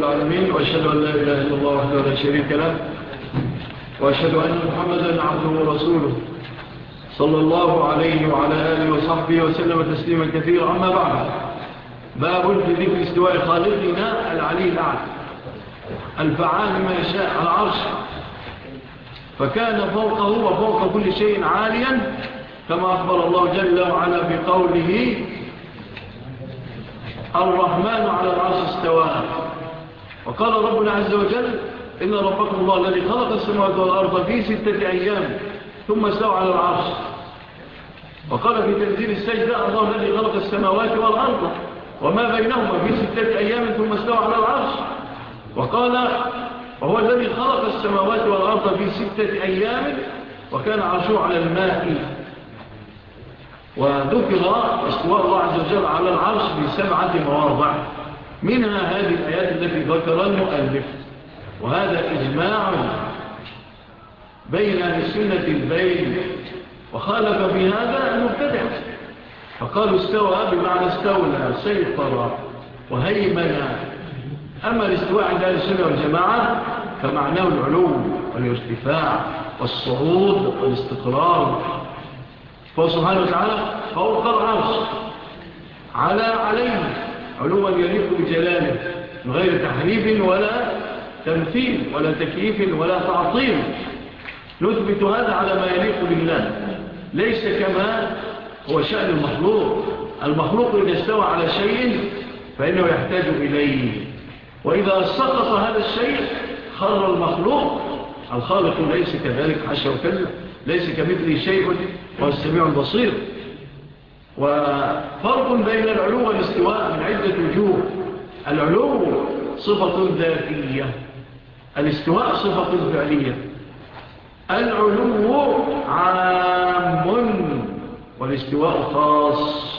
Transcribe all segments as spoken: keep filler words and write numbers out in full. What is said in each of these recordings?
العالمين، وأشهد أن لا إله إلا الله وحده لا شريك له، وأشهد أن محمدا عبده ورسوله صلى الله عليه وعلى آله وصحبه وسلم تسليما كثيرا. أما بعد، باب في ذكر استواء خالقنا العلي الأعلى الفعال ما يشاء على العرش، فكان فوقه وفوق كل شيء عاليا، كما أخبر الله جل وعلا بقوله الرحمن على العرش استوى. وقال ربنا عز وجل إن ربكم الله الذي خلق السماوات والأرض في ستة أيام ثم استوى على العرش. وقال في تنزيل السجدة الله الذي خلق السماوات والأرض وما بينهما في ستة أيام ثم استوى على العرش. وقال وهو الذي خلق السماوات والأرض في ستة أيام وكان عرشه على الماء. وذكر استواء الله عز وجل على العرش بسبعة مواضع، منها هذه الآيات التي ذكر المؤلف. وهذا إجماع بين أهل السنة البين، وخالف في هذا المبتدع، فقالوا استوى بمعنى استولى سيطر وهيمن. أما الاستواء عند أهل السنة والجماعة فمعناه العلو والارتفاع والصعود والاستقرار، فهو سبحانه وتعالى فوق العرش على عليه علوا يليق بجلاله من غير تحريف ولا تمثيل ولا تكييف ولا تعطيل. نثبت هذا على ما يليق بالله، ليس كما هو شأن المخلوق. المخلوق إذا استوى على شيء فإنه يحتاج إليه، وإذا سقط هذا الشيء خر المخلوق. الخالق ليس كذلك، حاشا وكلا، ليس كمثله شيء وهو السميع البصير. وفرق بين العلو والاستواء من عدة وجوه. العلو صفة ذاتية، الاستواء صفة فعلية. العلو عام والاستواء خاص.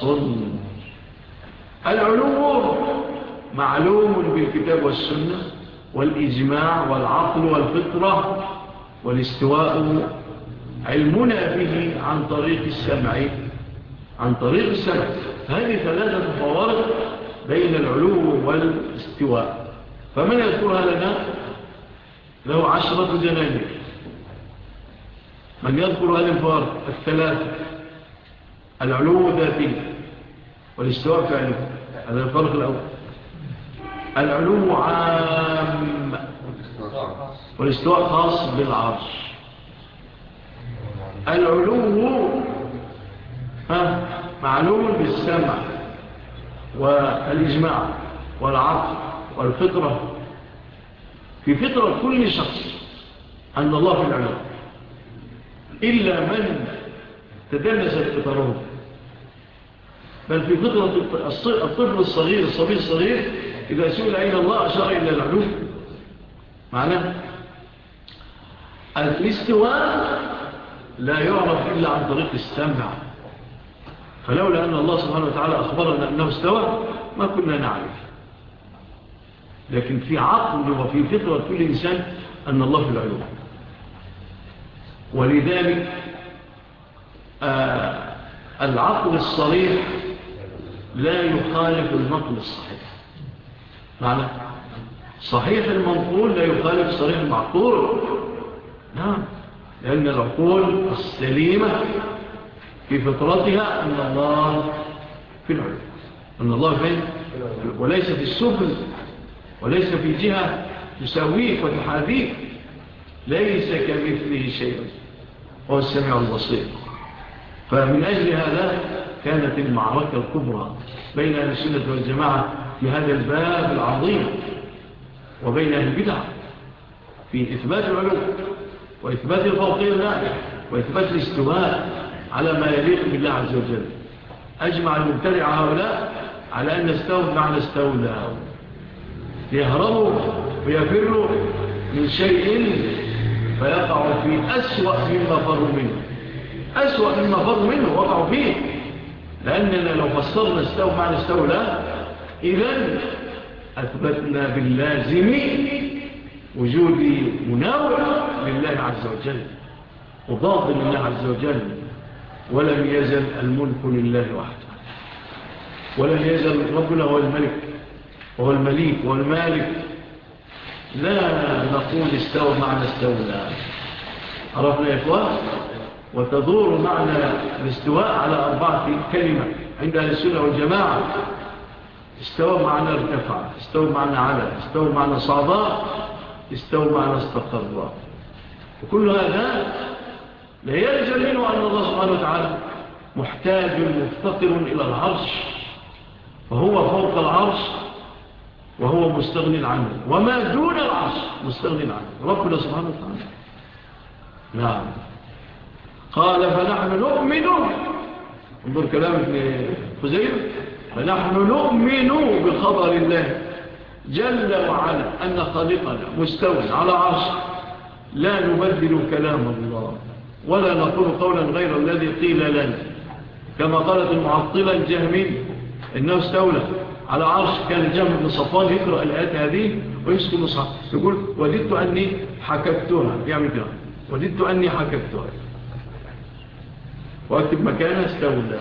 العلو معلوم بالكتاب والسنة والإجماع والعقل والفطرة، والاستواء علمنا به عن طريق السمع عن طريق السمع. هذه ثلاثة فوارق بين العلو والاستواء، فمن يذكرها لنا له عشرة دنانير. من يذكر هذه الفوارق الثلاثة، العلو ذاتي والاستواء فعلي، هذا الفرق الأول. العلو عام والاستواء خاص بالعرش. العلو معلوم بالسمع والإجماع والعقل والفطرة. في فطرة كل شخص أن الله في العلو، إلا من تدنست فطره. بل في فطرة الطفل الصغير الصبي الصغير إذا سئل أين الله أشار إلى العلو. معناه الاستواء لا يعرف إلا عن طريق السمع، فلولا أن الله سبحانه وتعالى أخبرنا أنه استوى ما كنا نعرف. لكن في عقل وفي فطرة كل إنسان أن الله في العلو، ولذلك آه العقل الصريح لا يخالف النقل الصحيح. معنى صحيح المنقول لا يخالف صريح المعقول. نعم، لأن العقول السليمة في فطرتها أن الله في العلو، أن الله فين، وليس في السفل، وليس في جهة تساويك وتحاذيك، ليس كمثله شيء، هو السميع البصير. فمن أجل هذا كانت المعركة الكبرى بين أهل السنة والجماعة في هذا الباب العظيم وبين أهل البدع في إثبات العلو وإثبات الفوقية الله وإثبات الاستواء على ما يليق بالله عز وجل. أجمع المبتدع هؤلاء على أن استوى بمعنى استولى، يهربوا ويفروا من شيء فيقع في أسوأ مما فروا منه. أسوأ مما فروا منه وقعوا فيه، لأننا لو فسرنا استوى بمعنى استولى إذن أثبتنا باللازم وجود مناوع لله عز وجل وضاض لله عز وجل. ولم يزل الملك لله وحده، ولم يزل ربنا هو الملك وهو المليك وهو المالك لا نقول استوى معنى استولى. عرفنا يا إخوان؟ وتدور معنى الاستواء على أربعة كلمة عند أهل السنة والجماعة. استوى معنى ارتفع، استوى معنى على، استوى معنى صعداء، استوى معنى استقر. وكل هذا لا يلزم منه أن الله سبحانه وتعالى محتاج مفتقر إلى العرش، فهو فوق العرش وهو مستغن عنه، وما دون العرش مستغن عنه ربنا سبحانه وتعالى. نعم. قال فنحن نؤمن، انظر كلام ابن خزيمة، فنحن نؤمن بخبر الله جل وعلا أن خالقنا مستوى على عرش، لا نبدل كلام الله ولا نقول قولا غير الذي قيل لنا، كما قالت المعطلة الجهمي إنه استولى على عرش. كان الجهم بن صفوان يقرأ الآيات هذه ويمسك المصحف يقول وددت أني حككتها، يعمل كده وددت أني حككتها، واكتب مكانها استولى.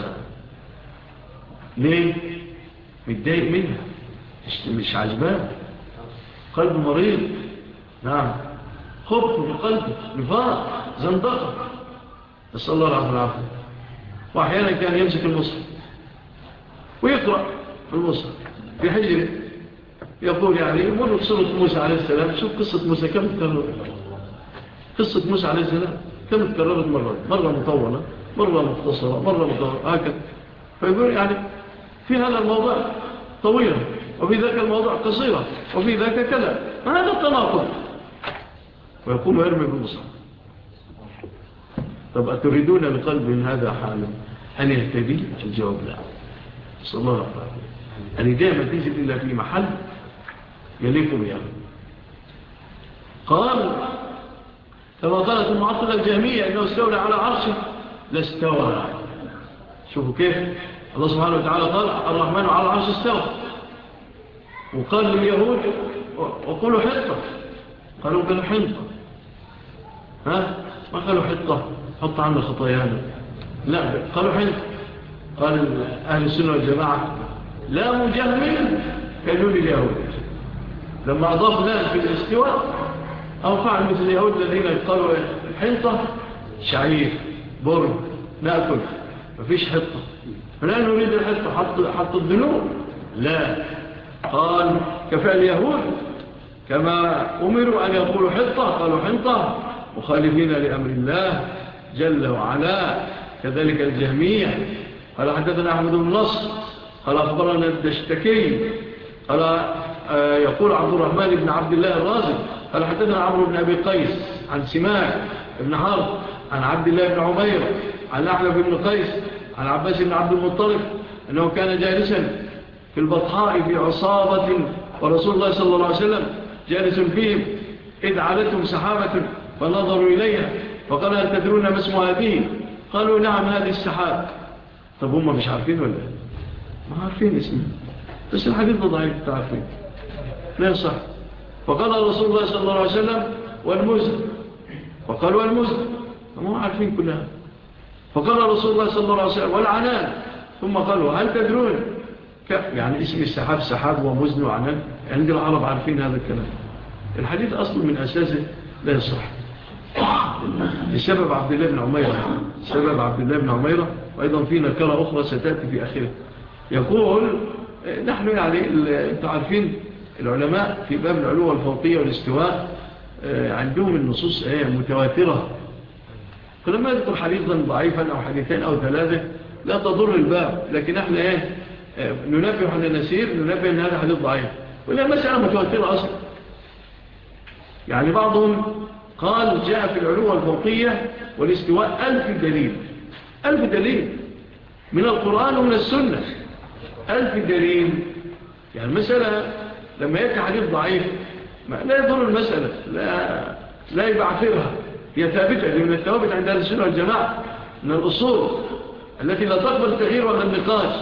ليه؟ متضايق منها، مش, مش عجبان، قلب مريض. نعم، خبط في قلبه، نفاق، زندقة، نسأل الله العافية والعافية. وأحيانا كان يمسك المصحف ويقرأ في المصحف في حجره، يقول يعني مر بصورة موسى عليه السلام، شوف قصة موسى كم تكررت، قصة موسى عليه السلام كم تكررت مرة، مرة مطولة، مرة مختصرة، مرة مطولة، هكذا. فيقول يعني في هذا الموضوع طويلة، وفي ذاك الموضوع قصيرة، وفي ذاك كذا، هذا التناقض، ويقوم يرمي بالمصحف. طب أتريدون لقلب هذا حاله أن يهتدي؟ الجواب لا، صلى الله عليه وسلم. الهداية ما تنزل إلا في محل يليق بها. قال كما قالت المعطلة الجهمية إنه استولى على عرشه، لا استوى. شوفوا كيف الله سبحانه وتعالى قال الرحمن على العرش استوى، وقال لليهود وقولوا حطة، قالوا قالوا حنطة، ها ما قالوا حطة حط عنا خطايانا، لا قالوا حنطة. قال أهل السنة والجماعة لا مجهمل كانوا لليهود، لما أضاف لام في الاستواء أو فعل مثل اليهود الذين قالوا الحنطة شعير برد نأكل، مفيش حطة، فلا نريد الحطة، حط, حط الذنوب، لا، قال كفعل اليهود كما أمروا أن يقولوا حطة قالوا حنطة، مخالفين لأمر الله جل وعلا. كذلك الجهمية. قال حدثنا أحمد بن نصر قال أخبرنا الدشتكي قال آه يقول عبد الرحمن بن عبد الله الرازي قال حدثنا عمرو بن أبي قيس عن سماك بن حرب عن عبد الله بن عمير عن أحلف بن قيس عن عباس بن عبد المطلب أنه كان جالسا في البطحاء في عصابة ورسول الله صلى الله عليه وسلم جالس فيهم إذ عادتهم سحابة فنظروا إليها فقال هل تدرون ما اسم هذه؟ قالوا نعم هذه السحاب. طب هم مش عارفين ولا ما عارفين اسمه، بس الحديث ضعيف تعرفين لا يصح. فقال رسول الله صلى الله عليه وسلم والمزن، فقالوا والمزن هم عارفين كلها. فقال رسول الله صلى الله عليه وسلم والعنان، ثم قالوا هل تدرون يعني اسم السحاب سحاب ومزن وعنان، عند العرب عارفين هذا الكلام. الحديث أصل من أساسه لا يصح لسبب عبد الله بن عميرة، سبب عبد الله بن عميرة، وأيضا في نكرة أخرى ستأتي في آخره. يقول نحن يعني أنتم عارفين العلماء في باب العلو والفوقية والاستواء عندهم النصوص متواترة، فلما يذكر حديثا ضعيفا أو حديثين أو ثلاثة لا تضر الباب، لكن احنا ايه ننبه على نسير ننبه أن هذا حديث ضعيف، ولا مسألة متواترة أصلا. يعني بعضهم قال جاء في العلو والفوقية والاستواء ألف دليل، ألف دليل من القرآن ومن السنة، ألف دليل. يعني المسألة لما يأتي حديث ضعيف لا يضر المسألة، لا, لا يبعثرها، هي ثابتة من الثوابت عند أهل السنة والجماعة من الأصول التي لا تقبل التغيير ولا النقاش.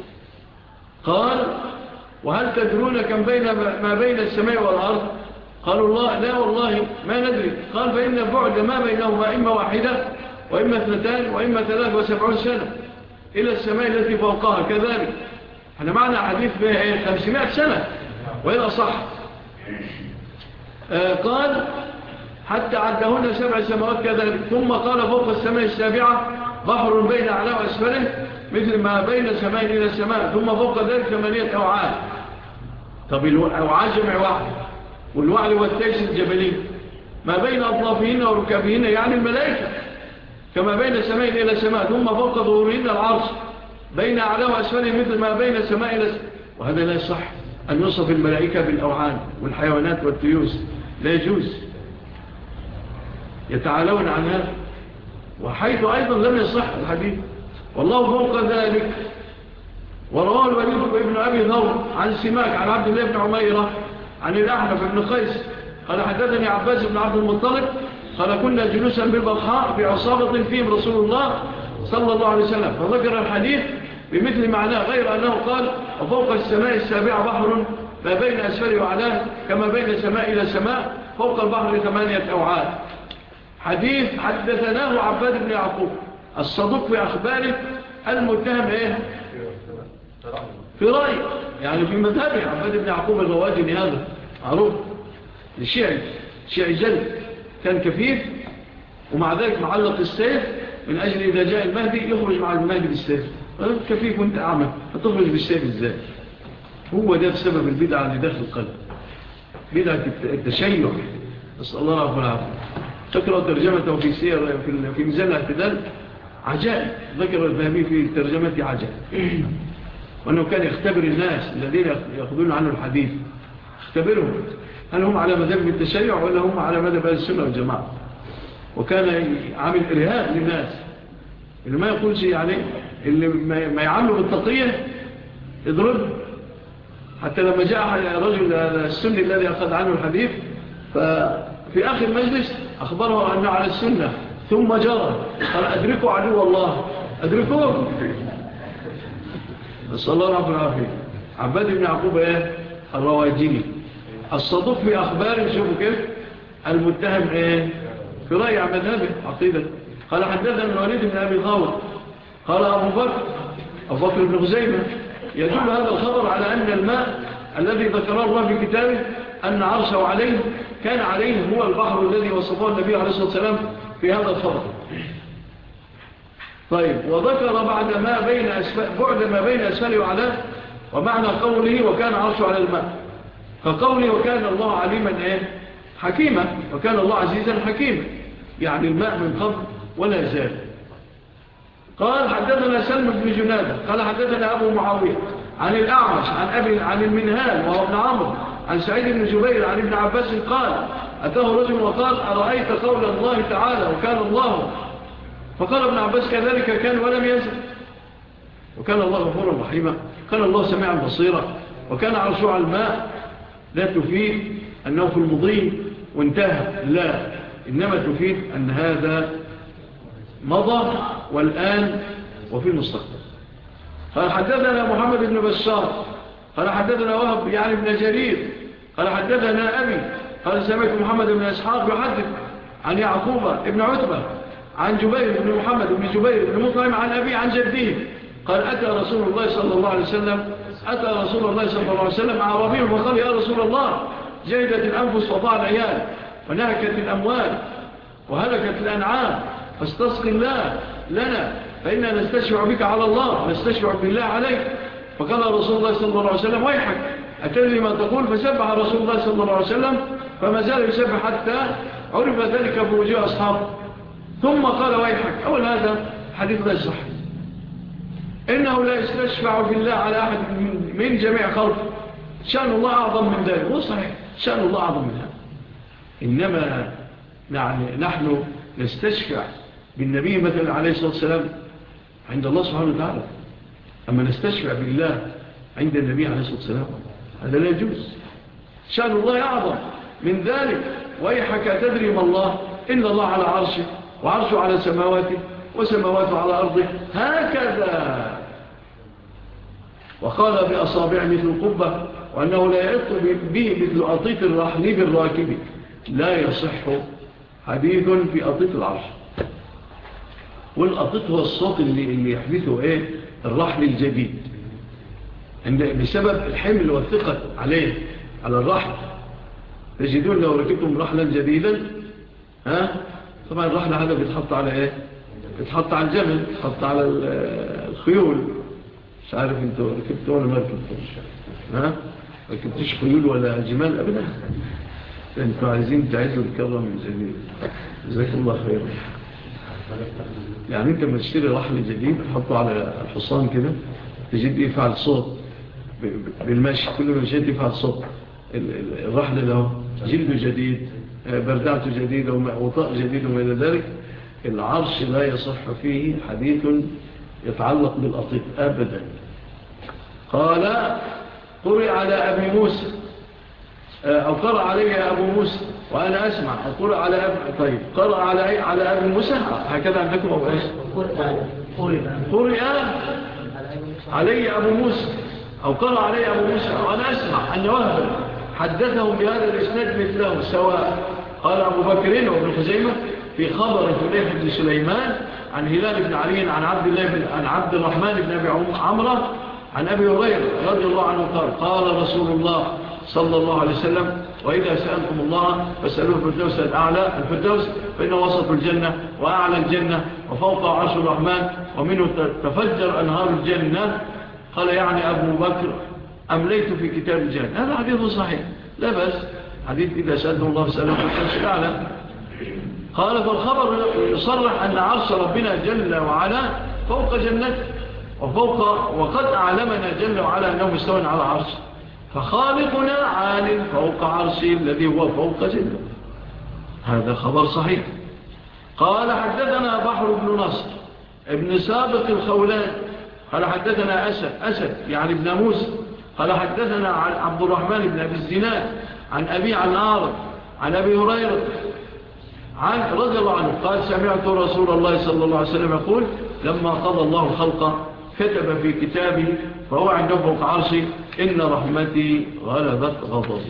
قال وهل تدرون كم بين ما بين السماء والأرض؟ قالوا الله لا والله ما ندري. قال فإن البعد ما بينهما إما واحدة وإما اثنتان وإما ثلاث وسبعون سنة إلى السماء التي فوقها كذلك. احنا معنا حديث خمسمائة سنة وإلى صح. آه قال حتى عدهن سبع سماوات كذلك. ثم قال فوق السماء السابعة بحر بين أعلى وأسفله مثل ما بين سماء إلى السماء. ثم فوق ذلك ثمانية أوعال. طب الأوعال جمع واحد، والوعل والتيس الجبلي ما بين أطلافهن وركابهن يعني الملائكة كما بين سماء إلى سماء. ثم فوق ظهورهن العرش بين أعلى وأسفله مثل ما بين سماء إلى سماء. وهذا لا يصح أن يوصف الملائكة بالأوعال والحيوانات والتيوس، لا يجوز، يتعالون عن هذا. وحيث أيضا لم يصح الحديث والله فوق ذلك. ورواه الوليد بن أبي ثور عن سماك عن عبد الله بن عميرة عن الأحنف بن قيس قال حدثني عباس بن عبد المطلب قال كنا جلوسا بالبطحاء في عصابة فيهم رسول الله صلى الله عليه وسلم فذكر الحديث بمثل معناه غير أنه قال وفوق السماء السابعة بحر ما بين أسفل وعلاه كما بين سماء إلى سماء فوق البحر ثمانية أوعاد. حديث حدثناه عباد بن يعقوب الصدوق في أخباره المتهم إيه؟ في رأي يعني في مذهبه. عباد بن يعقوب الرواجني هذا معروف الشيعي، الشيعي جلد كان كفيف ومع ذلك معلق السيف من أجل إذا جاء المهدي يخرج مع المهدي بالسيف. كفيف وانت أعمى هتخرج بالسيف ازاي؟ هو ده بسبب البدعة اللي داخل القلب، بدعة التشيع. نسأل الله رب العالمين. تقرأ ترجمته في سير في ميزان الاعتدال عجائب، ذكر الذهبي في ترجمته عجائب وأنه كان يختبر الناس الذين يأخذون عنه الحديث، اختبرهم هل هم على مذهب التشيع ولا هم على مذهب أهل السنة والجماعة. وكان عامل إرهاب للناس اللي ما يقول شيء يعني اللي ما يعمله بالتقية اضرب. حتى لما جاء رجل السني الذي أخذ عنه الحديث ففي آخر مجلس أخبره أنه على السنة ثم جرى قال أدركوا عدو الله أدركوه. نسأل الله رب العافية. عباد بن يعقوب ايه الرواجيني الصدوق في أخباره شوفوا كيف المتهم ايه في رأي مذهبه عقيدة. قال حدثنا الوليد بن أبي ثور قال أبو بكر أبو بكر بن خزيمة يدل هذا الخبر على أن الماء الذي ذكره الله في كتابه أن عرشه عليه كان عليه هو البحر الذي وصفه النبي عليه الصلاة والسلام في هذا الخبر. طيب وذكر بعد ما بين أسفل بعد ما بين أسفل وعلاه ومعنى قوله وكان عرشه على الماء فقوله وكان الله عليما ايه حكيما وكان الله عزيزا حكيما يعني الماء من قبل ولا زال. قال حدثنا سلم بن جنادة قال حدثنا أبو معاوية عن الأعمش عن أبي عن المنهال وهو ابن عمرو عن سعيد بن جبير عن ابن عباس قال أتاه رجل وقال أرأيت قول الله تعالى وكان الله فقال ابن عباس كذلك كان ولم يزل وكان الله غفورا رحيما كان الله سميعا بصيرا وكان عرشه على الماء لا تفيد أنه في المضي وانتهى لا إنما تفيد أن هذا مضى والآن وفي المستقبل. قال حدثنا محمد بن بشار قال حدثنا وهب يعني ابن جرير قال حدثنا أبي قال سمعت محمد بن إسحاق يحدث عن يعقوب ابن عتبة عن جبير بن محمد بن جبير بن مطعم عن أبي عن جده قال أتى رسول الله صلى الله عليه وسلم أتى رسول الله صلى الله عليه وسلم عربي وقال يا رسول الله جيدت الأنفس وضاع العيال ونهكت الأموال وهلكت الأنعام فاستسقي الله لنا فإنا نستشفع بك على الله نستشفع بالله عليك. فقال رسول الله صلى الله عليه وسلم ويحك أتدري ما تقول فسبح رسول الله صلى الله عليه وسلم فما زال يسبح حتى عرف ذلك بوجوه أصحابه ثم قال ويحك. أول هذا حديث لا يصح إنه لا يستشفع بالله على أحد من جميع خلقه شأن الله أعظم من ذلك. هو صحيح شأن الله أعظم من هذا إنما نحن نستشفع بالنبي مثلا عليه الصلاة والسلام عند الله سبحانه وتعالى أما نستشفع بالله عند النبي عليه الصلاة والسلام هذا لا يجوز. شأن الله أعظم من ذلك. ويحك تدري ما الله إن الله على عرشه وعرشه على سماواته وسماواته على أرضه هكذا وقال بأصابع مثل القبة وأنه لا يعط به مثل أطيط الرحل بالراكب لا يصح حديث في أطيط العرش. والأطيط هو الصوت اللي, اللي يحدثه إيه الرحل الجديد بسبب الحمل والثقة عليه على الرحل تجدون لو ركبتم رحلا جديدا ها طبعا الرحل هذا بيتحط على ايه بيتحط على الجمل بيتحط على الخيول مش عارف انتوا ركبتوا ولا ما ركبتوش ها ركبتوش خيول ولا جمال ابدا انتوا عايزين تعيدوا الكرة من جديد جزاك الله خير يعني انت لما تشتري رحل جديد تحطه على الحصان كده تجد يفعل صوت بالمشي كل ما جد يفعل صوت الرحل له جلد جديد بردعته جديدة وطاء جديد وما إلى ذلك العرش لا يصح فيه حديث يتعلق بالأطيب أبدا قال قرئ على أبي موسى أو قرأ علي أبو موسى وأنا أسمع أو قرأ على أبي طيب قرأ على على أبي موسى هكذا عندكم أو إيش قرئ علي أبو موسى أو قرأ علي أبو موسى وأنا أسمع أن وهب حدثهم بهذا الإسناد مثله سواء قال أبو بكر وابن خزيمة في خبر فليح بن سليمان عن هلال بن علي عن عبد الله بن عن عبد الرحمن بن أبي عمرة عن أبي هريرة رضي الله عنه قال قال رسول الله صلى الله عليه وسلم وإذا سألتم الله فاسألوه الفردوس الأعلى الفردوس فإنه وسط الجنة وأعلى الجنة وفوق عرش الرحمن ومنه تفجر أنهار الجنة قال يعني أبو بكر أمليت في كتاب الجنة هذا حديث صحيح لا بس حديث إذا سألتم الله فاسألوه الفردوس الأعلى قال فالخبر يصرح أن عرش ربنا جل وعلا فوق جنته وفوق وقد أعلمنا جل وعلا أنه مستوى على عرش فخالقنا عال فوق عرشه الذي هو فوق جنة هذا خبر صحيح قال حدثنا بحر بن نصر ابن سابق الخولان قال حدثنا أسد أسد يعني ابن موسى قال حدثنا عن عبد الرحمن بن أبي الزناد عن أبي عن عارض عن أبي هريرة عن رضي الله عنه قال سمعت رسول الله صلى الله عليه وسلم يقول لما قضى الله الخلق كتب في كتابه فهو عنده فوق عرشي إن رحمتي غلبت غضبي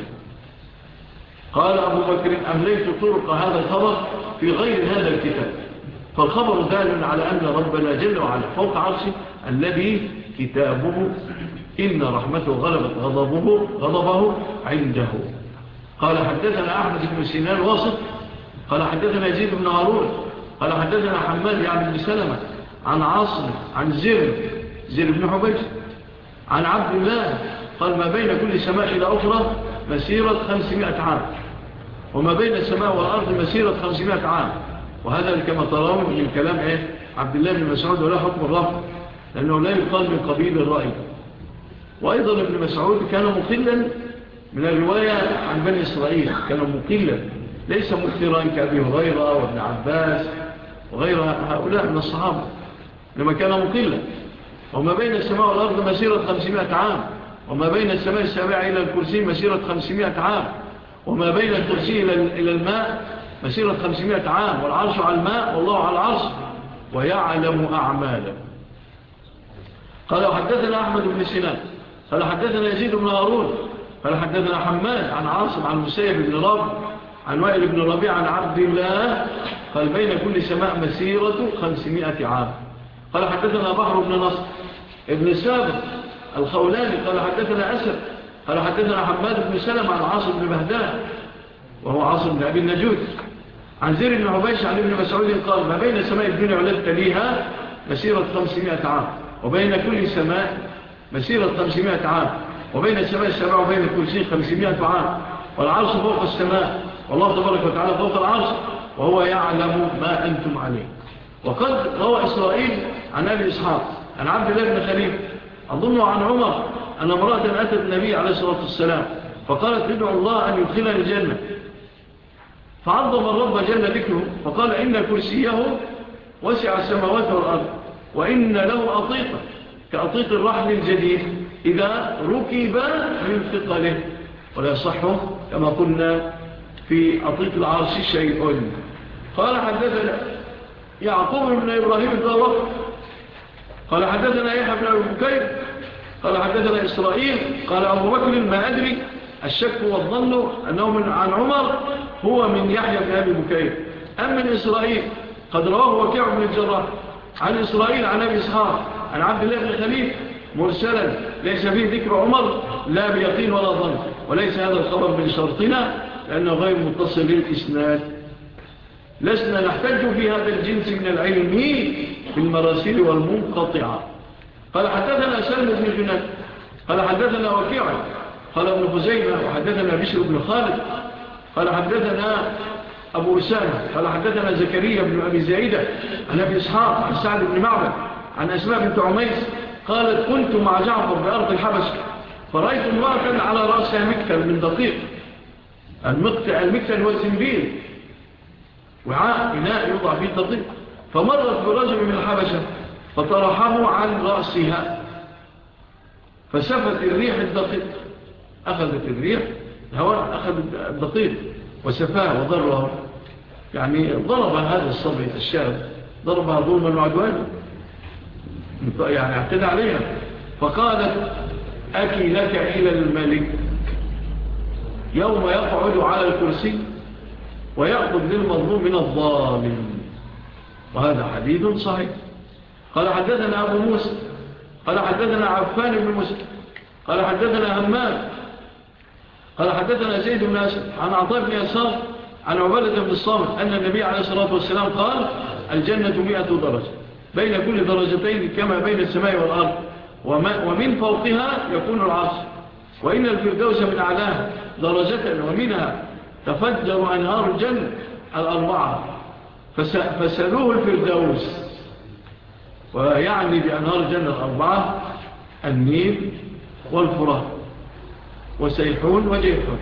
قال أبو بكر أمليت طرق هذا الخبر في غير هذا الكتاب فالخبر دال على أن ربنا جل وعلا فوق عرشي الذي كتابه إن رحمته غلبت غضبه, غضبه عنده قال حدثنا أحمد بن سنان واسط قال حدثنا يزيد بن هارون قال حدثنا حماد يعني بن سلمة عن عاصم عن زر زر بن حبيش عن عبد الله قال ما بين كل سماء إلى أخرى مسيرة خمسمائة عام وما بين السماء والأرض مسيرة خمسمائة عام وهذا كما ترون من كلام إيه؟ عبد الله بن مسعود ولا حكم الرفض لأنه لا يقال من قبيل الرأي وأيضا ابن مسعود كان مقلا من الرواية عن بني إسرائيل كان مقلا ليس مكثرا كأبي هريرة وابن عباس وغير هؤلاء من الصحابة لما كان مقلا وما بين السماء والأرض مسيرة خمسمائة عام وما بين السماء السابعة إلى الكرسي مسيرة خمسمائة عام وما بين الكرسي إلى الماء مسيرة خمسمائة عام والعرش على الماء والله على العرش ويعلم أعماله قال وحدثنا أحمد بن سنان قال حدثنا يزيد بن هارون قال حدثنا حماد عن عاصم عن مسيب بن رابع عن وائل بن ربيع عن عبد الله قال بين كل سماء مسيرة خمسمائة عام قال حدثنا بحر بن نصر ابن سابق الخولاني قال حدثنا أسد قال حدثنا حماد بن سلم عن عاصم بن بهدان وهو عاصم بن أبي النجود عن زير بن حبيش عن ابن مسعود قال ما بين سماء الدنيا والتي تليها مسيرة خمسمائة عام وبين كل سماء مسيرة خمسمائة عام وبين السماء السبع وبين الكرسي خمسمائة عام والعرش فوق السماء والله تبارك وتعالى فوق العرش وهو يعلم ما أنتم عليه وقد روى إسرائيل عن أبي إسحاق عن عبد الله بن خليل أظن عن عمر أن امرأة أتت النبي عليه الصلاة والسلام فقالت ادعو الله أن يدخلها الجنة فعظم الرب جل ذكره فقال إن كرسيه وسع السماوات والأرض وإن له أطيقة كأطيق الرحل الجديد إذا ركب من ثقله ولا يصحه كما قلنا في أطيق العرش شيء قال حدثنا يعقوب بن إبراهيم الدارق قال حدثنا يحيى بن أبي بكير قال حدثنا إسرائيل قال أبو بكر ما أدري الشك والظن أنه من عن عمر هو من يحيى بن أبي بكير أم من إسرائيل قد رواه وكيع بن الجراح عن إسرائيل عن أبي إسحاق عن عبد الله بن خليل مرسلا ليس فيه ذكر عمر لا بيقين ولا ظن وليس هذا الخبر من شرطنا لأنه غير متصل للإسناد. لسنا نحتاج في هذا الجنس من العلم في المراسيل والمنقطعة. قال حدثنا سلم بن جناد قال حدثنا وكيع قال ابن خزيمة وحدثنا بشر بن خالد قال حدثنا أبو أسامة قال حدثنا زكريا بن أبي زايدة عن أبي إسحاق عن سعد بن معبد عن أسماء بنت عميس قالت كنت مع جعفر بأرض الحبشة فرأيت امرأة على رأسها مكتل من دقيق. المكتل هو الزنبيل، وعاء إناء يوضع فيه الدقيق. فمرت برجل من الحبشة فطرحه عن رأسها فسفت الريح الدقيق، أخذت الريح الهواء أخذ الدقيق وسفاه وضره، يعني ضرب هذا الصبي الشاب ضربها ظلما وعدوانا، يعني اعتدى عليها. فقالت أكي لك إلى الملك يوم يقعد على الكرسي ويأخذ للمظلوم من الظالم. وهذا حديث صحيح. قال حدثنا أبو موسى قال حدثنا عفان بن مسلم قال حدثنا همام قال حدثنا زيد بن أسد عن عطاء بن يسار عن عبادة بن الصامت أن النبي عليه الصلاة والسلام قال الجنة مئة درجة بين كل درجتين كما بين السماء والأرض، ومن فوقها يكون العرش، وإن الفردوس من أعلاها درجة ومنها تفجر أنهار الجنة الأربعة فسألوه الفردوس، ويعني بأنهار الجنة الأربعة النيل والفرات وسيحون وجيحون،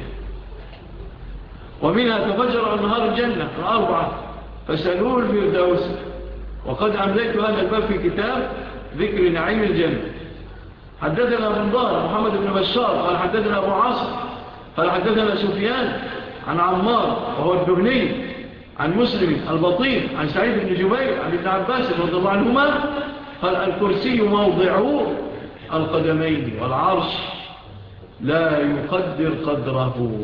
ومنها تفجر أنهار الجنة الأربعة فسألوه الفردوس. وقد أمليت هذا الباب في كتاب ذكر نعيم الجنة. حدثنا ابن ضار محمد بن بشار قال حدثنا أبو عاصم قال حدثنا سفيان عن عمار وهو الدهني عن مسلم البطيء عن سعيد بن جبير عن ابن عباس رضي الله عنهما قال الكرسي موضع القدمين والعرش لا يقدر قدره،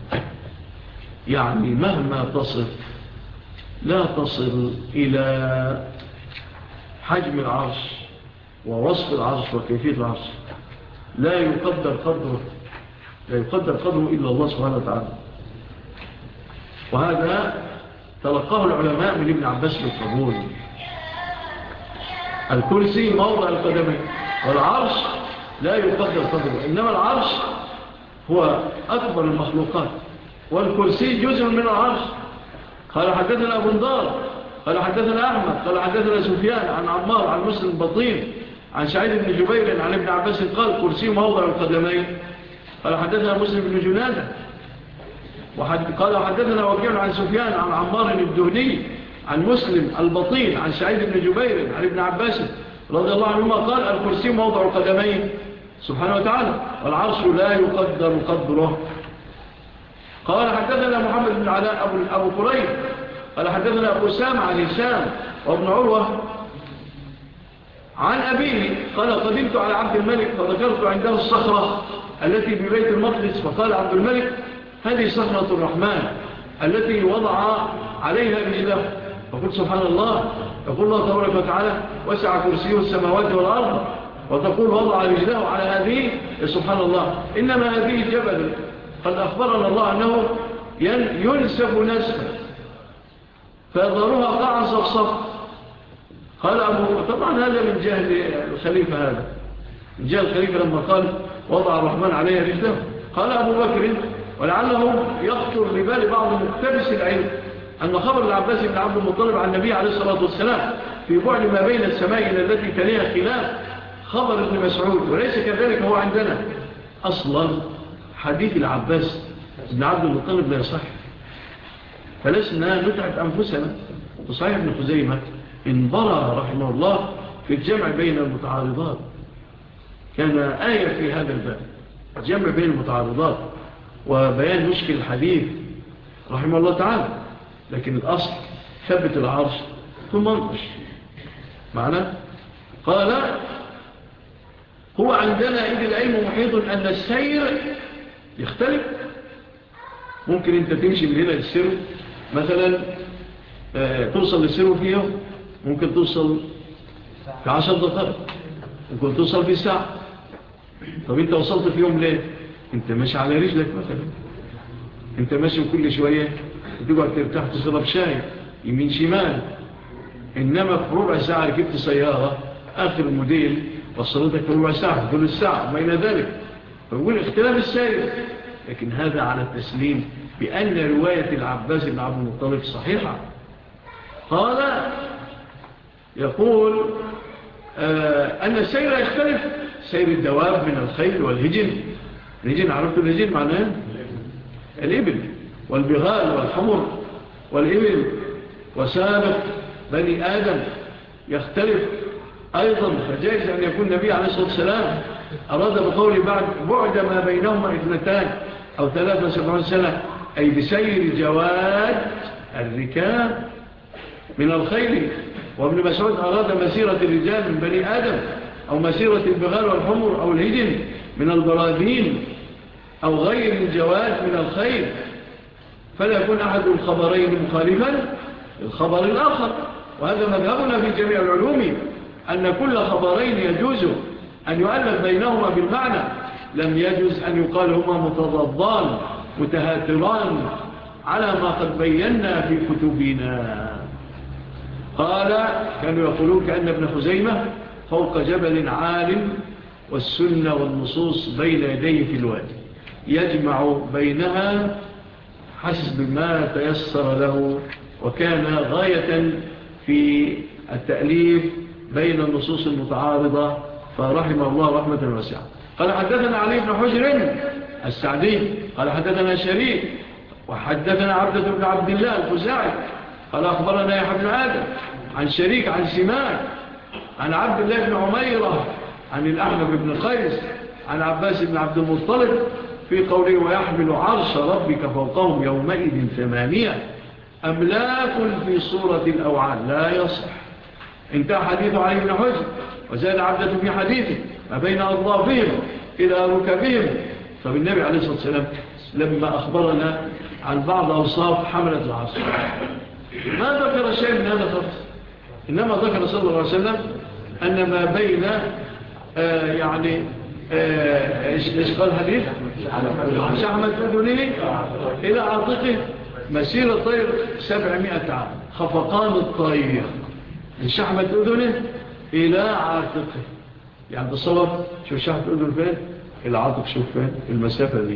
يعني مهما تصف لا تصل إلى حجم العرش ووصف العرش وكيفية العرش، لا يقدر قدره لا يقدر قدره إلا الله سبحانه وتعالى. وهذا تلقاه العلماء من ابن عباس بالقبول. الكرسي موضع القدمين والعرش لا يقدر قدره، إنما العرش هو أكبر المخلوقات والكرسي جزء من العرش. قال حدثنا أبو ندار قال حدثنا أحمد قال حدثنا سفيان عن عمار عن مسلم البطين عن سعيد بن جبير عن ابن عباس قال كرسي موضع القدمين. قال حدثنا مسلم بن جنادة قال حدثنا وكيع عن سفيان عن عمار الدهني عن مسلم البطين عن سعيد بن جبير عن ابن عباس رضي الله عنهما قال الكرسي موضع القدمين سبحانه وتعالى والعرش لا يقدر قدره. قال حدثنا محمد بن علاء أبو, أبو قريب قال حدثنا أبو سام عن هشام وابن عروة عن أبيه قال قدمت على عبد الملك فذكرت عنده الصخرة التي ببيت المقدس فقال عبد الملك هذه صخرة الرحمن التي وضع عليها رجله، فقلت سبحان الله، يقول الله تبارك وتعالى وسع كرسيه السماوات والأرض، وتقول وضع رجله على هذه، سبحان الله، إنما هذه جبل قد أخبرنا الله أنه ينسف نسفا فيظهرها قاعا صفصف. قال أبو طبعا هذا من جهل الخليفة، هذا من جهل الخليفة لما قال وضع الرحمن عليها رجله. قال أبو بكر ولعله يخطر ببال بعض مقتبس العلم أن خبر العباس بن عبد المطلب عن النبي عليه الصلاة والسلام في بعد ما بين السماء التي تليها خلاف خبر ابن مسعود، وليس كذلك هو عندنا. أصلا حديث العباس بن عبد المطلب لا يصح، فلسنا نتعب أنفسنا. وصحيح ابن خزيمة انبرى رحمه الله في الجمع بين المتعارضات، كان آية في هذا الباب، الجمع بين المتعارضات وبيان مشكل الحديث رحمه الله تعالى. لكن الأصل ثبت العرش ثم انقش معنا. قال هو عندنا إذ العلم محيط أن السير يختلف. ممكن أنت تمشي من هنا للسير مثلا آه توصل للسير في يوم، ممكن توصل في عشر دقائق، ممكن توصل في ساعة. طب أنت وصلت في يوم ليه؟ أنت مش على رجلك مثلا، انت ماشي كل شوية تقعد ترتاح تشرب شاي يمين شمال، إنما في ربع ساعة ركبت سيارة آخر موديل وصلتك في ربع ساعة كل الساعة بين ذلك، فيقول اختلاف السير. لكن هذا على التسليم بأن رواية العباس بن عبد المطلب صحيحة. قال يقول آه أن السير يختلف، سير الدواب من الخيل والهجن. الهجن عرفت الهجن معناه الإبل والبغال والحمر والإبل وسابق بني آدم يختلف أيضا. فجائز أن يكون النبي عليه الصلاة والسلام أراد بقول بعد بعد ما بينهما اثنتان أو ثلاثة وسبعون سنة، أي بسير جواد الركاب من الخيل. وابن مسعود أراد مسيرة الرجال من بني آدم، أو مسيرة البغال والحمر أو الهجن من البراذين، أو غير الجواد من الخيل. فلا يكون أحد الخبرين مخالفا الخبر الآخر. وهذا مذهبنا في جميع العلوم، أن كل خبرين يجوز أن يؤلف بينهما بالمعنى، لم يجوز أن يقال هما متضادان متهاتران على ما قد بينا في كتبنا. قال كانوا يقولون كأن ابن خزيمة فوق جبل عال والسنة والنصوص بين يديه في الوادي، يجمع بينها حسب ما تيسر له، وكان غاية في التأليف بين النصوص المتعارضة، فرحمه الله رحمة واسعة. قال حدثنا علي بن حجر السعدي قال حدثنا شريك وحدثنا عبدة بن عبد الله الخزاعي قال أخبرنا يحيى بن آدم عن شريك عن سمان عن عبد الله بن عميرة عن الأحنف بن قيس عن عباس بن عبد المطلب في قوله ويحمل عرش ربك فوقهم يومئذ ثمانية أملاك في صورة الأوعال لا يصح. انتهى حديث علي بن حجر. وزاد عبدة في حديثه ما بين أضلافهم إلى ركبهم. فبالنبي عليه الصلاة والسلام لما أخبرنا عن بعض أوصاف حملة العرش ما ذكر شيء من هذا خط، إنما ذكر صلى الله عليه وسلم أن ما بين آه يعني إيش قال الحديث شحمة أذنه إلى عاتقه مسيرة طير سبعمائة عام، خفقان الطير من شحمة أذنه إلى عاتقه. يعني تصور شوف شحمة أذن فين إلى عاتق، شوف فين المسافة دي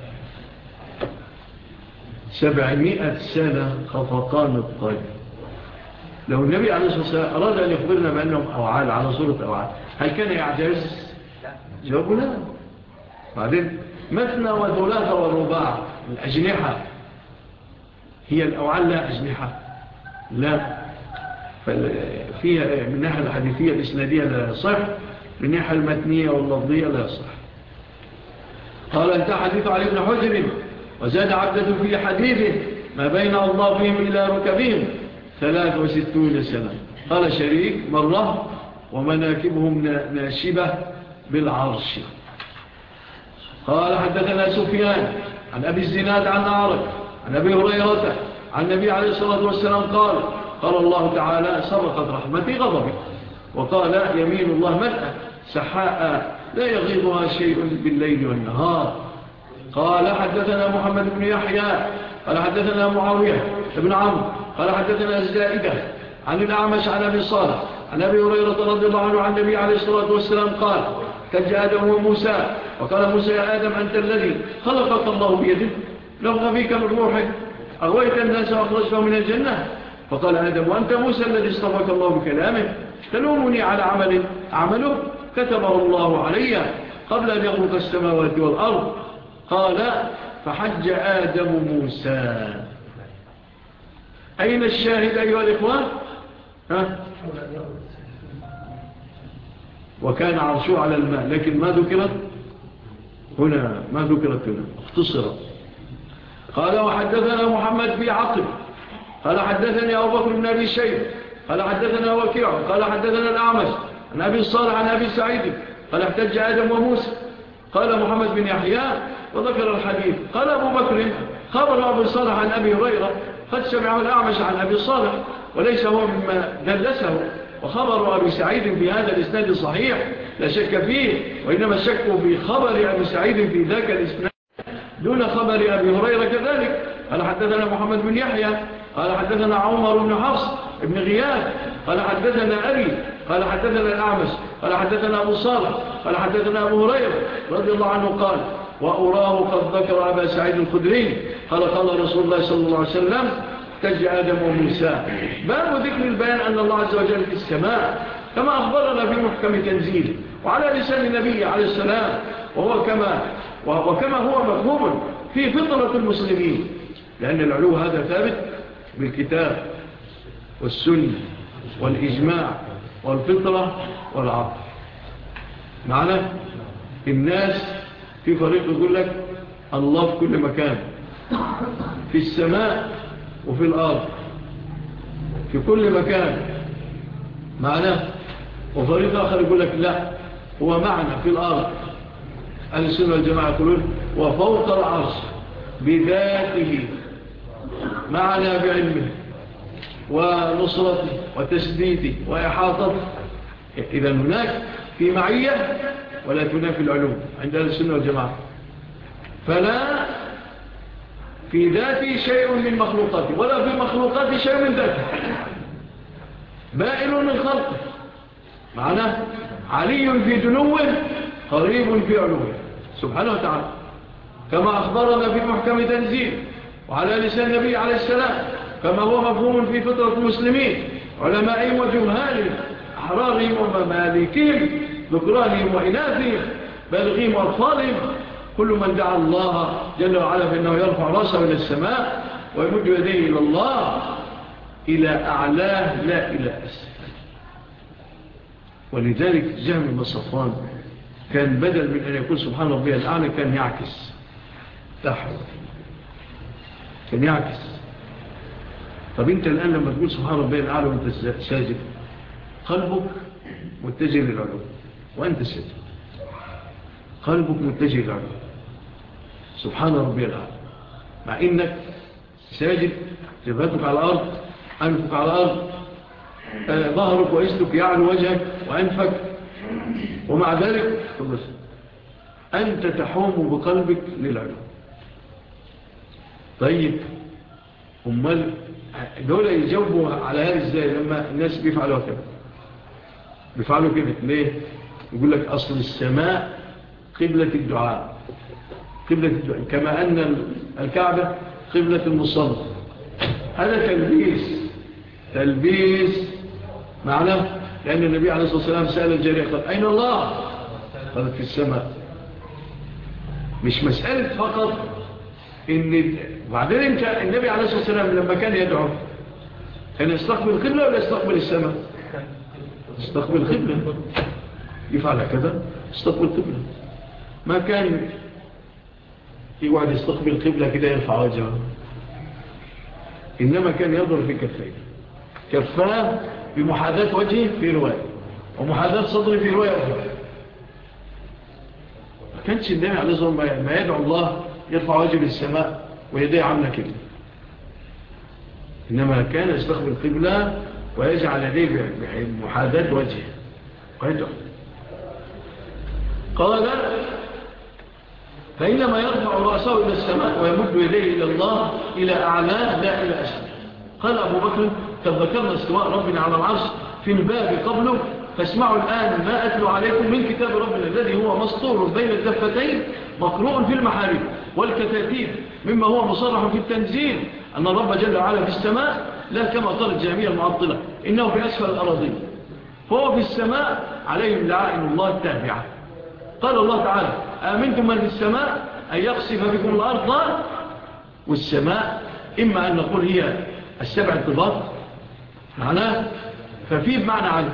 سبعمائة سنة خفقان الطير. لو النبي عليه الصلاة والسلام أراد أن يخبرنا بأنهم أوعال على صورة أوعال هل كان يعجز؟ جوابه لا. بعدين مثنى وثلاثة ورباع الأجنحة هي الأوعال لا أجنحة لا. فيها من الناحية الحديثية الإسنادية لا يصح، من الناحية المتنية واللفظية لا يصح. قال انت حديث علي بن حجر وزاد عبدة في حديثه ما بين أضلافهم إلى ركبهم ثلاث وستون سنة. قال شريك مرة ومناكبهم ناشبة بالعرش. قال حدثنا سفيان عن أبي الزناد عن أعرج عن أبي هريرة عن النبي عليه الصلاة والسلام قال قال الله تعالى سبقت رحمتي غضبي، وقال يمين الله ملأ سحاء لا يغيضها شيء بالليل والنهار. قال حدثنا محمد بن يحيى قال حدثنا معاوية بن عمرو قال حدثنا الزائدة عن الأعمش عن أبي صالح عن أبي هريرة رضي الله عنه عن النبي عليه الصلاة والسلام قال تج آدم وموسى وقال موسى يا آدم أنت الذي خلقك الله بيده نفخ فيك من روحه أغويت الناس وأخرجتهم من الجنة. فقال آدم وأنت موسى الذي اصطفاك الله بكلامه تلومني على عمل عمله كتبه الله علي قبل أن يخلق السماوات والأرض. قال فحج آدم موسى. أين الشاهد أيها الإخوان؟ ها؟ وكان عرشه على الماء، لكن ما ذكرت هنا ما ذكرت هنا اختصرت. قال وحدثنا محمد في عقب قال حدثني أبو بكر بن أبي شيبة قال حدثنا وكيع قال حدثنا الأعمش عن أبي صالح عن أبي سعيد قال احتج آدم وموسى. قال محمد بن يحيى وذكر الحديث. قال أبو بكر خبر أبو صالح عن أبي هريرة قد سمعه الأعمش عن أبي صالح وليس هو مما دلسه، وخبر أبي سعيد في هذا الإسناد صحيح لا شك فيه، وإنما الشك في خبر أبي سعيد في ذاك الإسناد دون خبر أبي هريرة كذلك. قال حدثنا محمد بن يحيى قال حدثنا عمر بن حفص بن غياث قال حدثنا أبي قال حدثنا الأعمش قال حدثنا أبو صالح قال حدثنا أبو هريرة رضي الله عنه قال وأراه قد ذكر أبا سعيد الخدري قال قال رسول الله صلى الله عليه وسلم احتج آدم وموسى. باب ذكر البيان أن الله عز وجل في السماء كما أخبرنا في محكم تنزيل وعلى لسان النبي عليه السلام، وهو كما, وكما هو مفهوم في فطرة المسلمين، لأن العلو هذا ثابت بالكتاب والسنة والإجماع والفطرة والعقل. معنى الناس في فريق يقول لك الله في كل مكان، في السماء وفي الأرض، في كل مكان معناه، وفريق آخر يقول لك لا هو معنى في الأرض. أهل السنة والجماعة يقولون وفوق العرش بذاته معنى بعلمه ونصرته وتسديده وإحاطته. إذا هناك في معية ولا تنافي العلوم عند أهل السنة والجماعة. فلا في ذاته شيء من مخلوقاته ولا في مخلوقاته شيء من ذاته، بائن من خلقه. معناه علي في دنوه قريب في علوه سبحانه وتعالى، كما أخبرنا في محكم تنزيل وعلى لسان النبي عليه السلام، كما هو مفهوم في فطرة المسلمين علمائهم وجهالهم أحرارهم وممالكهم ذكرانهم وإناثهم بالغيهم وأطفالهم. كل من دعا الله جل وعلا فإنه يرفع رأسه إلى السماء ويمد يديه إلى الله إلى أعلاه لا إلى أسفل. ولذلك جهم بن صفوان كان بدل من أن يقول سبحان ربي الأعلى كان يعكس تحت، كان يعكس. طب أنت الآن لما تقول سبحان ربي الأعلى وأنت ساجد قلبك متجه للعلو وأنت ساجد، قلبك متجه للعلو سبحان ربي الأعلى، مع إنك ساجد جبهتك على الأرض، أنفك على الأرض، آه ظهرك وإسلك يعلو وجهك وأنفك، ومع ذلك أنت تحوم بقلبك للعلو. طيب أمال دول يجاوبوا على هذا إزاي لما الناس بيفعلوا كده؟ بيفعلوا كده ليه؟ يقول لك أصل السماء قبلة الدعاء، قبلة الدعاء كما أن الكعبة قبلة المصلى. هذا تلبيس، تلبيس معناه، لأن النبي عليه الصلاة والسلام سأل الجارية قال أين الله؟ قالت في السماء. مش مسألة فقط إن بعدين انت النبي عليه الصلاة والسلام لما كان يدعو كان يستقبل القبلة ولا يستقبل السماء؟ يستقبل القبلة، يفعل كذا يستقبل القبلة. ما كان يقعد يستقبل القبلة كده يرفع وجهه، إنما كان يضرب في كفيه، كفاه بمحاذاة وجهه في رواية ومحاذاة صدره في رواية أخرى. ما كانش النبي عليه الصلاة والسلام ما يدعو الله يرفع وجهه للسماء ويديه عاملة كده، إنما كان يستقبل القبلة ويجعل يديه بمحاذاة وجهه ويدعو. قال فإنما يرفع رأسه إلى السماء ويمد يديه إلى الله إلى أعلاه لا إلى أسفل. قال أبو بكر قد ذكرنا استواء ربنا على العرش في الباب قبله، فاسمعوا الآن ما أتلو عليكم من كتاب ربنا الذي هو مسطور بين الدفتين مقروء في المحارب والكتاتيب، مما هو مصرح في التنزيل أن الرب جل وعلا في السماء، لا كما قال الجهمية المعطلة إنه في أسفل الأراضين، فهو في السماء عليهم لعائن الله التابعة. قال الله تعالى آمنتم من في السماء أن يقصف بكم الأرض، والسماء إما أن نقول هي السبع الطباق معناه ففي بمعنى علم،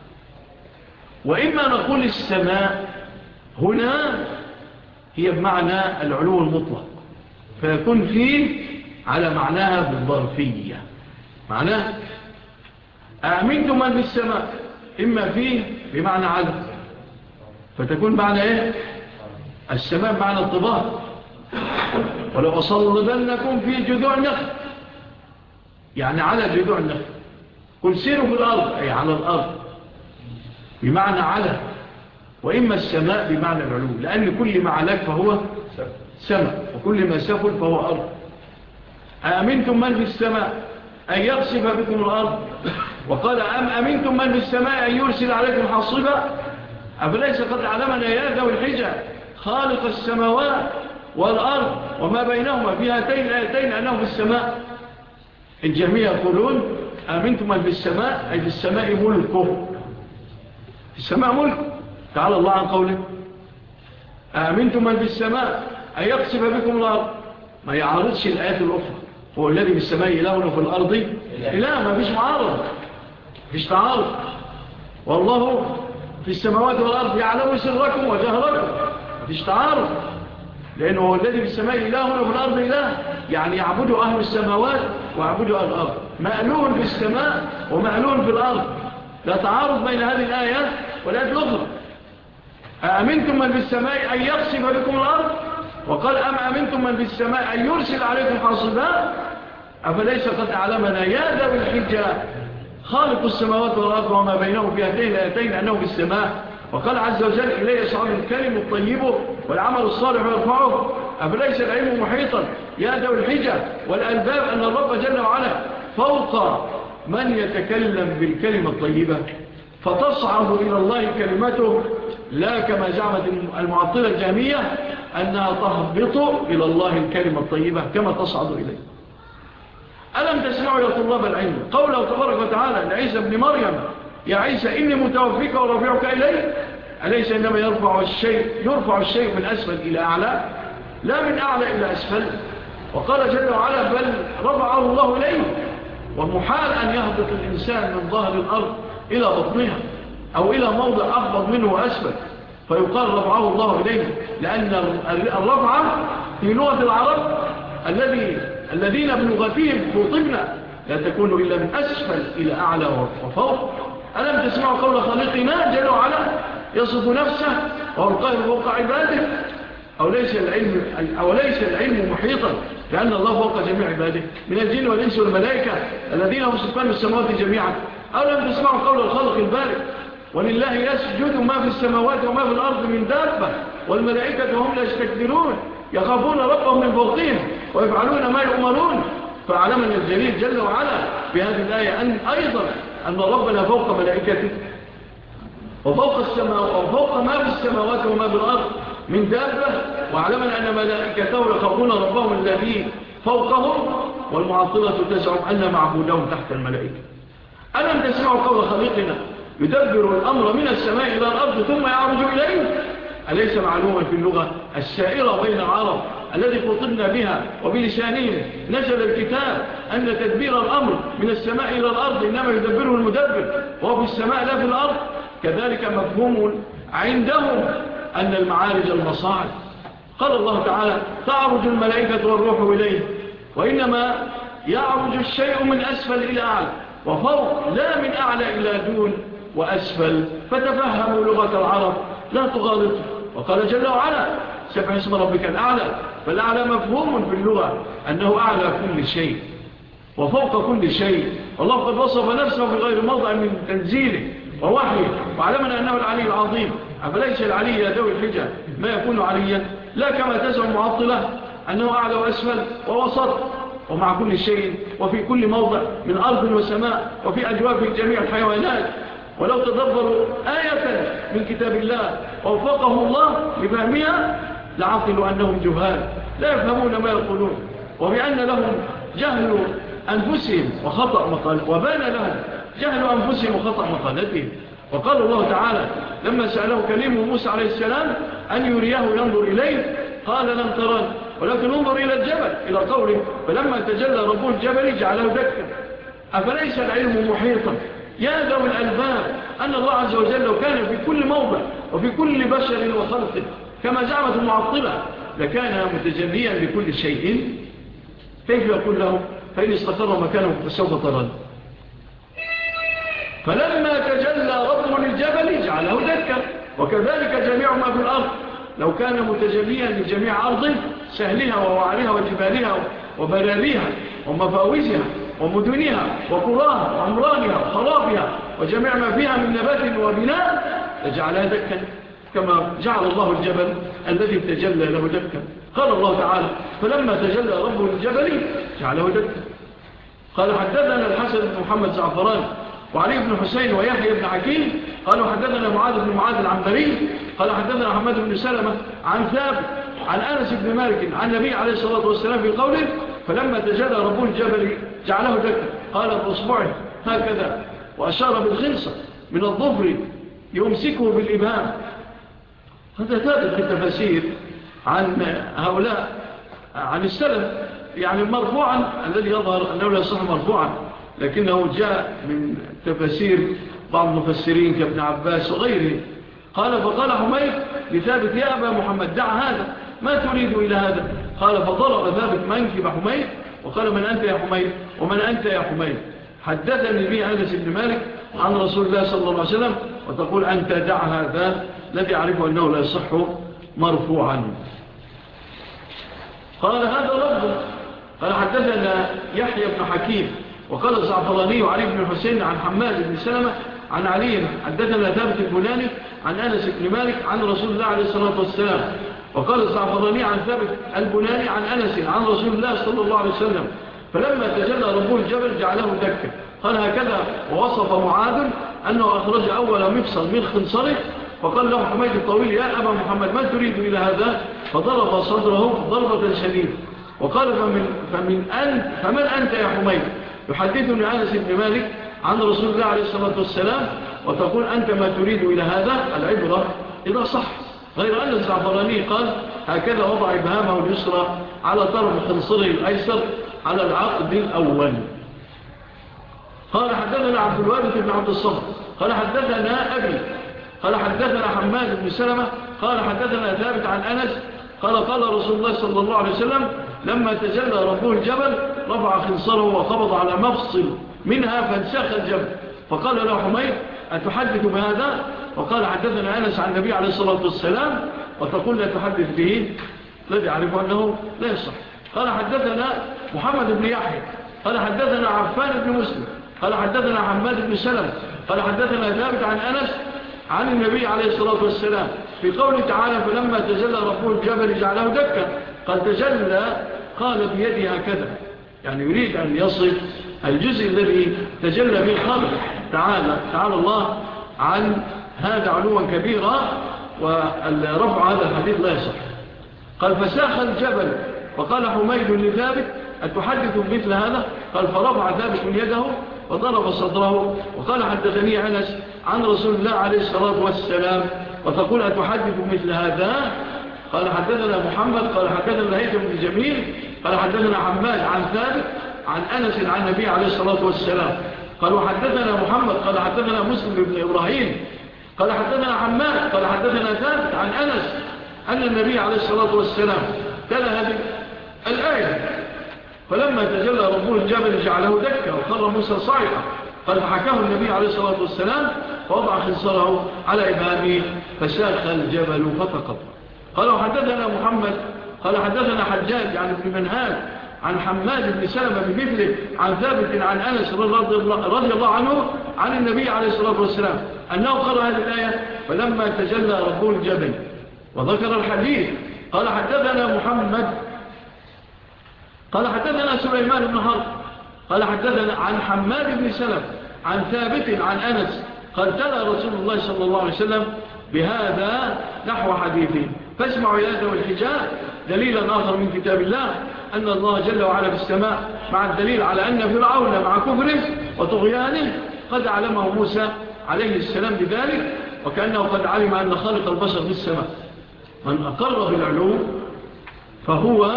وإما نقول السماء هنا هي بمعنى العلو المطلق، فيكون فيه على معناها بالظرفية. معناه آمنتم من في السماء إما فيه بمعنى علم، فتكون معنى إيه؟ السماء معنى الطباق. ولو أصلبنكم في جذوع النخل، يعني على جذوع النخل، قل سيروا في الأرض أي على الأرض بمعنى على، وإما السماء بمعنى العلو، لأن كل ما علاك فهو سماء، وكل ما سفل فهو أرض. أأمنتم من في السماء أن يخسف بكم الأرض، وقال أم أمنتم من في السماء أن يرسل عليكم حاصبا. أفليس قد علمنا يا ذوي الحجة خالق السماوات والأرض وما بينهما في هاتين الآيتين أنه في السماء. الجميع يقولون آمنتم من في السماء أي في السماء ملكه، في السماء ملكه. تعالى الله عن قوله آمنتم من في السماء أن يقصف بكم الأرض، ما يعارضش الآيات الأخرى. هو الذي في السماء إله وفي الأرض إله، ما فيش معارض، فيش تعارض. والله في السماوات والأرض يعلم سركم وجهركم، ما فيش تعارض، لأنه هو الذي في السماء إله وفي الأرض إله، يعني يعبدوا أهل السماوات ويعبدوا أهل الأرض، مألون في السماء ومألون في الأرض، لا تعارض بين هذه الآيات والآيات الأخرى. أأمنتم من في السماء أن يقصف بكم الأرض، وقال أم أمنتم من في السماء أن يرسل عليكم حاصبا. أفليس قد علمنا يا ذوي الحجة خالق السماوات والأرض وما بينهم في هاتين الآيتين أنه في السماء. وقال عز وجل إليه يصعد الكلم الطيب والعمل الصالح يرفعه. أفليس العلم محيطا يا ذوي الحجة والألباب أن الرب جل وعلا فوق من يتكلم بالكلمة الطيبة فتصعد إلى الله كلمته، لا كما زعمت المعطلة الجهمية أنها تهبط إلى الله الكلمة الطيبة كما تصعد إليه. ألم تسمعوا يا طلاب العلم قوله تبارك وتعالى لعيسى ابن مريم يا عيسى إني متوفيك ورافعك إلي. أليس إنما يرفع الشيء يرفع الشيء من أسفل إلى أعلى، لا من أعلى إلى أسفل. وقال جل وعلا بل رفعه الله إليه، ومحال أن يهبط الإنسان من ظهر الأرض إلى بطنها أو إلى موضع أفضل منه وأسفل فيقال رفعه الله إليه، لأن الرفعة في لغة العرب الذي الذين بلغتهم خطبنا لا تكون إلا من أسفل إلى أعلى وفوق. ألم تسمعوا قول خالقنا جل وعلا يصف نفسه وهو القاهر فوق عباده. أو ليس العلم, أو ليس العلم محيطا لأن الله فوق جميع عباده من الجن والإنس والملائكة الذين هم سكان السماوات جميعا. ألم تسمعوا قول الخالق البارئ ولله يسجد ما في السماوات وما في الأرض من دابة والملائكة هم لا يستكبرون يخافون ربهم من فوقهم ويفعلون ما يؤمرون. فعلمنا الجليل جل وعلا في هذه الآية أن أيضا أن ربنا فوق ملائكته وفوق السماء وفوق ما في السماوات وما في الأرض من دابة، وعلمنا أن ملائكته يخافون ربهم الذي فوقهم، والمعطلة تزعم أن معبودهم تحت الملائكة. ألم تسمعوا قول خالقنا يدبر الأمر من السماء إلى الأرض ثم يعرج إليه. أليس معلوما في اللغة السائرة بين العرب الذي خطبنا بها وبلسانهم نزل الكتاب أن تدبير الأمر من السماء إلى الأرض إنما يدبره المدبر وهو في السماء لا في الأرض. كذلك مفهوم عندهم أن المعارج المصاعد. قال الله تعالى تعرج الملائكة والروح إليه، وإنما يعرج الشيء من أسفل إلى أعلى وفوق، لا من أعلى إلى دون وأسفل. فتفهموا لغة العرب لا تغالطوا. وقال جل وعلا سبح اسم ربك الأعلى، فالأعلى مفهوم في اللغة أنه أعلى كل شيء وفوق كل شيء. والله قد وصف نفسه في غير موضع من تنزيله ووحيه وعلمنا أنه العلي العظيم. أفليس العلي يا ذوي الحجة ما يكون عليا، لا كما تزعم معطلة أنه أعلى وأسفل ووسط ومع كل شيء وفي كل موضع من أرض وسماء وفي أجواف جميع الحيوانات. ولو تدبروا آية من كتاب الله ووفقهم الله لفهمها لعقلوا أنهم جهال لا يفهمون ما يقولون، وبأن لهم جهل أنفسهم وخطأ مقال وبان لهم جهل أنفسهم وخطأ مقالتهم. وقال الله تعالى لما سأله كلمه موسى عليه السلام أن يريه ينظر إليه قال لن تراني ولكن انظر إلى الجبل إلى قوله فلما تجلى ربه الجبل جعله دكا. أفليس العلم محيطا يا ذوي الألباب أن الله عز وجل لو كان في كل موضع وفي كل بشر وخلق كما زعمت المعطلة لكان متجليا لكل شيء، كيف يقول له فإن استقر مكانه فسوف تراني. فلما تجلى ربه للجبل جعله دكا. وكذلك جميع ما في الأرض لو كان متجليا لجميع أرضه سهلها ووعرها وجبالها وبراريها ومفاوزها ومدنها وقراها وعمرانها وخرابها وجميع ما فيها من نبات وبناء لجعلها دكا كما جعل الله الجبل الذي تجلى له دكا. قال الله تعالى فلما تجلى ربه الجبل جعله دكا. قال حدثنا الحسن بن محمد زعفران وعلي بن حسين ويحيى بن حكيم قالوا حدثنا معاذ بن معاذ العنبري قال حدثنا حماد بن سلمة عن ثابت عن أنس بن مالك عن النبي عليه الصلاة والسلام في قوله فلما تجلى ربه الجبل جعله دكا قال بأصبعه هكذا وأشار بالخنصة من الظفر يمسكه بالإبهام. هذا ثابت في التفاسير عن هؤلاء عن السلف يعني مرفوعا الذي يظهر أنه لا يصح مرفوعا لكنه جاء من تفاسير بعض المفسرين كابن عباس وغيره. قال فقال حميد لثابت يا أبا محمد دع هذا ما تريد إلى هذا. قال فضرب ثابت منكب حميد وقال من أنت يا حميد ومن أنت يا حميد. حدثني بي أنس بن مالك عن رسول الله صلى الله عليه وسلم وتقول أنت دع هذا الذي أعرفه أنه لا يصح مرفوعا. قال هذا ربه. قال حدثنا يحيى بن حكيم وقال الزعفراني وعلي بن الحسين عن حماد بن سلمة عن علي حدثنا ثابت البناني عن أنس بن مالك عن رسول الله عليه الصلاة والسلام. وقال الزعفراني عن ثابت البناني عن أنس عن رسول الله صلى الله عليه وسلم فلما تجلى ربه الجبل جعله دكا. قال هكذا ووصف معاذ أنه أخرج أول مفصل من خنصره فقال له حميد الطويل يا أبا محمد ما تريد إلى هذا فضرب صدره ضربة شديدة وقال فمن, فمن أنت فمن أنت يا حميد. يحدثني أنس بن مالك عن رسول الله عليه الصلاة والسلام وتقول أنت ما تريد إلى هذا العبرة إذا صح. غير أن الزعفراني قال هكذا وضع إبهامه اليسرى على طرف خنصره الأيسر على العقد الأول. قال حدثنا عبد الوارث بن عبد الصمد قال حدثنا أبي قال حدثنا حماد بن سلمة قال حدثنا ثابت عن أنس قال قال رسول الله صلى الله عليه وسلم لما تجلى ربه الجبل رفع خنصره وقبض على مفصل منها فانساخ الجبل. فقال له حميد أتحدث بهذا وقال حدثنا أنس عن النبي عليه الصلاة والسلام وتقول لا تحدث به الذي يعرف أنه لا يصح. قال حدثنا محمد بن يحيى قال حدثنا عفان بن مسلم قال حدثنا حماد بن سلمة قال حدثنا ثابت عن أنس عن النبي عليه الصلاة والسلام في قوله تعالى فلما تجلى ربه الجبل جعله دكا. قال تجلى قال بيدي هكذا يعني يريد أن يصف الجزء الذي تجلى به خلقه تعالى تعالى الله عن هذا علوا كبيرا ورفع هذا الحديث لا يصح. قال فساخ الجبل وقال حميد لثابت أتحدث مثل هذا قال فرفع ثابت يده وضرب صدره وقال حدثني أنس عن رسول الله عليه الصلاة والسلام وتقول أتحدث مثل هذا. قال حدثنا محمد قال حدثنا هيثم بن جميل قال حدثنا حماد عن ثابت عن أنس عن النبي عليه الصلاة والسلام قال وحدثنا محمد قال حدثنا مسلم بن إبراهيم قال حدثنا حماد قال حدثنا ثابت عن أنس أن النبي عليه الصلاة والسلام تلا هذه الآية فلما تجلى ربه الجبل جعله دكا وخر موسى صاعقا. قال فحكاه النبي عليه الصلاة والسلام فوضع خنصره على إبهامه فساخ الجبل فتقط. قال وحدثنا محمد قال حدثنا حجاج عن ابن منهال عن حماد بن سلمة بمثله عن ثابت عن أنس رضي الله عنه عن النبي عليه الصلاة والسلام أنه قرأ هذه الآية فلما تجلى ربه الجبل وذكر الحديث. قال حدثنا محمد قال حدثنا سليمان بن حرب قال حدثنا عن حماد بن سلمة عن ثابت عن أنس قال تلا رسول الله صلى الله عليه وسلم بهذا نحو حديثه فاسمعوا إلى هذا والحجاب دليلا آخر من كتاب الله أن الله جل وعلا في السماء مع الدليل على أن فرعون مع كفره وطغيانه قد علمه موسى عليه السلام بذلك وكأنه قد علم أن خالق البشر في السماء. من أقر بالعلوم فهو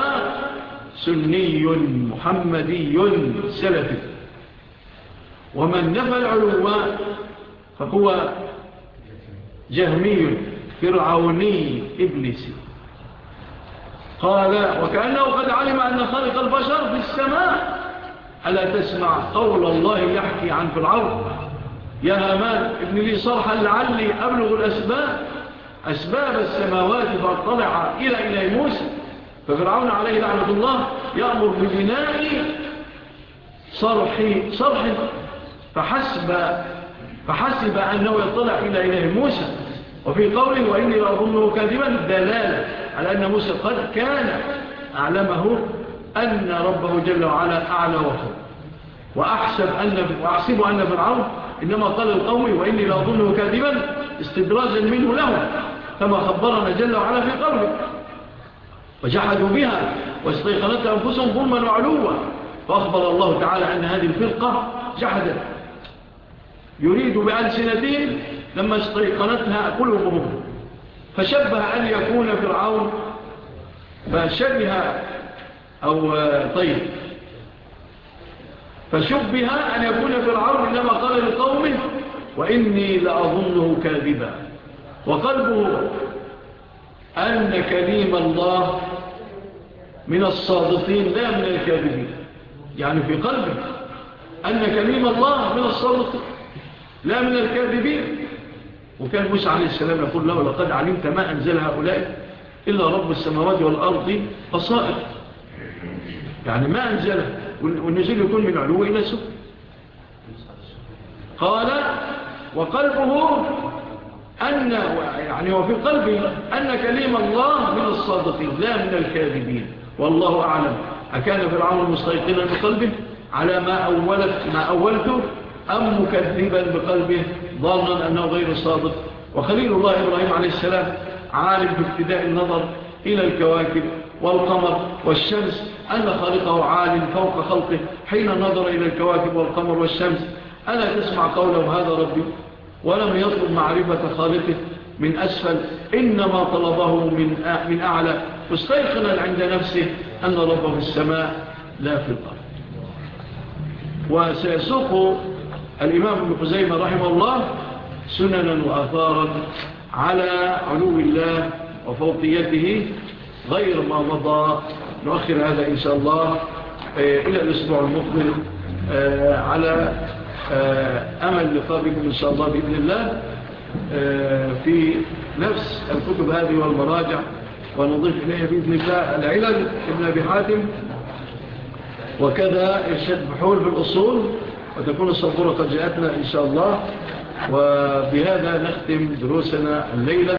سني محمدي سلفي ومن نفى العلوم فهو جهمي فرعوني إبليسي. قال وكأنه قد علم أن خالق البشر في السماء ألا تسمع قول الله يحكي عن فرعون يا هامان ابن لي صرحا لعلي أبلغ الأسباب أسباب السماوات فاطلع إلى إلى موسى. ففرعون عليه لعنة الله يأمر ببناء صرح صرح فحسب فحسب أنه يطلع إلى إله موسى. وفي قوله وإني لأظنه كاذبا دلالة على أن موسى قد كان أعلمه أن ربه جل وعلا أعلى وفوق، وأحسب أن وأحسب أن فرعون إنما قال القوم وإني لأظنه كاذبا استدراجا منه لهم، كما خبرنا جل وعلا في قوله وجحدوا بها واستيقنتها أنفسهم ظلما وعلوا. فأخبر الله تعالى أن هذه الفرقة جحدت، يريد بألسنتهم لما استيقنتها قلوبهم، فشبه أن يكون فرعون فشبه أو طيب فشبه أن يكون فرعون إنما قال لقومه وإني لأظنه كاذبا، وقلبه أن كليم الله من الصادقين لا من الكاذبين، يعني في قلبه أن كليم الله من الصادقين لا من الكاذبين. وكان موسى عليه السلام يقول له لقد علمت ما أنزل هؤلاء إلا رب السماوات والأرض بصائر، يعني ما أنزله، والنزول يكون من علو إلى سفل. قال وقلبه أن يعني وفي قلبه أن كليم الله من الصادقين لا من الكاذبين، والله أعلم أكان فرعون مستيقنا بقلبه على ما أولت ما أولته أم مكذبا بقلبه ظانا أنه غير صادق. وخليل الله إبراهيم عليه السلام عالم بابتداء النظر إلى الكواكب والقمر والشمس أن خالقه عالم فوق خلقه حين نظر إلى الكواكب والقمر والشمس. ألا تسمع قوله هذا ربي، ولم يطلب معرفة خالقه من أسفل، إنما طلبه من من أعلى، مستيقنا عند نفسه أن ربه في السماء لا في الأرض. وسيسوق الإمام ابن خزيمة رحمه الله سننا وآثارا على علو الله وفوقيته غير ما مضى. نؤخر هذا إن شاء الله إلى الأسبوع المقبل على أمل لقاء بكم إن شاء الله بإذن الله في نفس الكتب هذه والمراجع، ونضيف إليها بإذن الله العلل ابن أبي حاتم، وكذا إرشاد بحول في الأصول، وتكون الصبورة قد جاءتنا إن شاء الله. وبهذا نختم دروسنا الليلة.